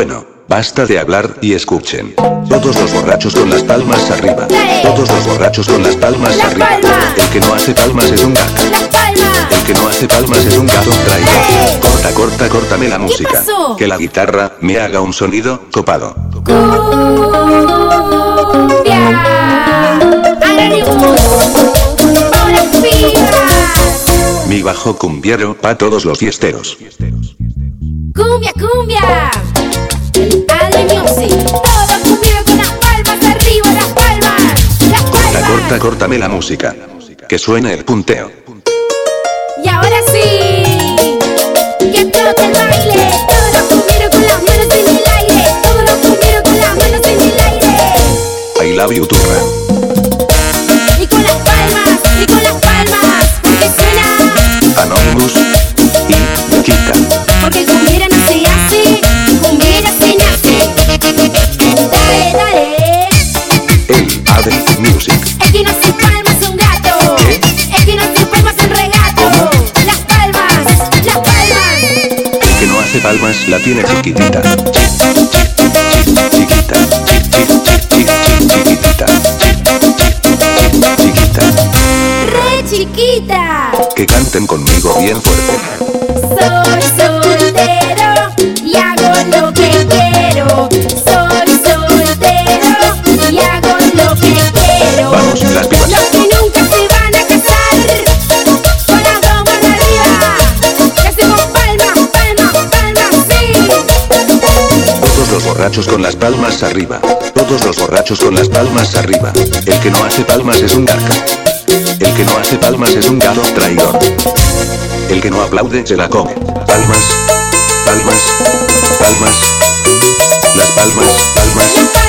Bueno, basta de hablar y escuchen. Todos los borrachos con las palmas arriba. Todos los borrachos con las palmas arriba. El que no hace palmas es un gato. El que no hace palmas es un gato traidor. Corta, córtame la música. Que la guitarra me haga un sonido copado. Mi bajo cumbiero pa' todos los fiesteros. Cumbia, cumbia. El Ale Music. Todo cumbiero con las palmas arriba, las palmas. Las palmas. Córtame la música. Que suene el punteo. Y ahora sí. Que explote el baile. Todos los cumbieros con las manos en el aire. Todos los cumbieros con las manos en el aire. I love you, turra. Y con las palmas, porque suena Anonymous y Luquita. porque cumbiera no se hace, cumbiera se nace. Dale, dale. El ADE Music. El que no hace palmas es un gato. ¿Qué? El que no hace palmas es un regato. ¿Cómo? Las palmas, las palmas. El que no hace palmas la tiene chiquitita. Chiquita. Chiquita. Re chiquita. Que canten conmigo bien fuerte. Soy soltero y hago lo que quiero. Soy soltero y hago lo que quiero. Vamos, las pibas. Los que nunca se van a casar, con las dos manos arriba. Que hacemos palmas, palmas, palmas, sí. Todos los borrachos con las palmas arriba. Todos los borrachos con las palmas arriba. El que no hace palmas es un garca. El que no hace palmas es un galo traidor. El que no aplaude se la come. Palmas, palmas, palmas. Las palmas, palmas.